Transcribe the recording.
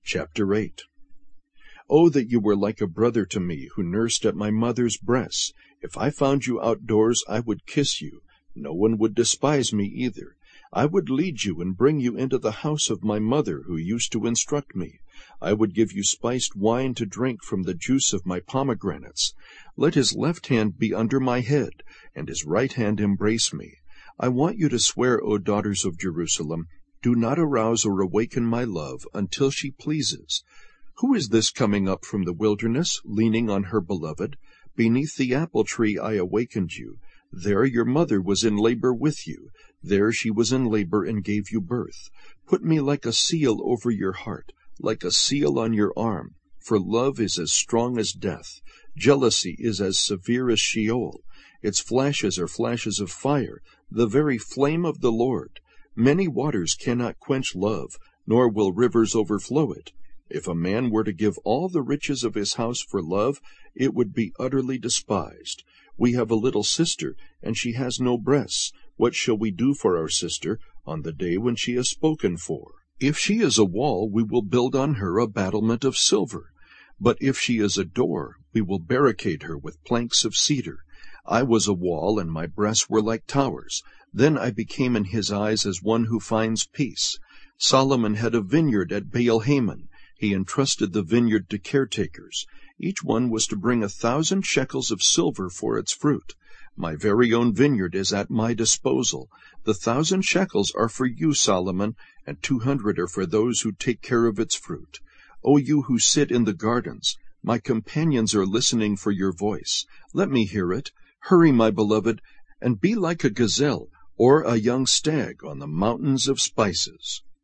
Chapter 8. Oh, that you were like a brother to me, who nursed at my mother's breasts! If I found you outdoors, I would kiss you. No one would despise me either. I would lead you and bring you into the house of my mother, who used to instruct me. I would give you spiced wine to drink from the juice of my pomegranates. Let his left hand be under my head, and his right hand embrace me. I want you to swear, O daughters of Jerusalem, do not arouse or awaken my love until she pleases. Who is this coming up from the wilderness, leaning on her beloved? Beneath the apple tree I awakened you. There your mother was in labor with you. There she was in labor and gave you birth. Put me like a seal over your heart, like a seal on your arm. For love is as strong as death. Jealousy is as severe as Sheol. Its flashes are flashes of fire, the very flame of the Lord. Many waters cannot quench love, nor will rivers overflow it. If a man were to give all the riches of his house for love, it would be utterly despised. We have a little sister, and she has no breasts. What shall we do for our sister on the day when she is spoken for? If she is a wall, we will build on her a battlement of silver. But if she is a door, we will barricade her with planks of cedar. I was a wall, and my breasts were like towers. Then I became in his eyes as one who finds peace. Solomon had a vineyard at Baal-Hamon. He entrusted the vineyard to caretakers. Each one was to bring 1,000 shekels of silver for its fruit. My very own vineyard is at my disposal. The 1,000 shekels are for you, Solomon, and 200 are for those who take care of its fruit. O you who sit in the gardens, my companions are listening for your voice. Let me hear it. Hurry, my beloved, and be like a gazelle or a young stag on the mountains of spices.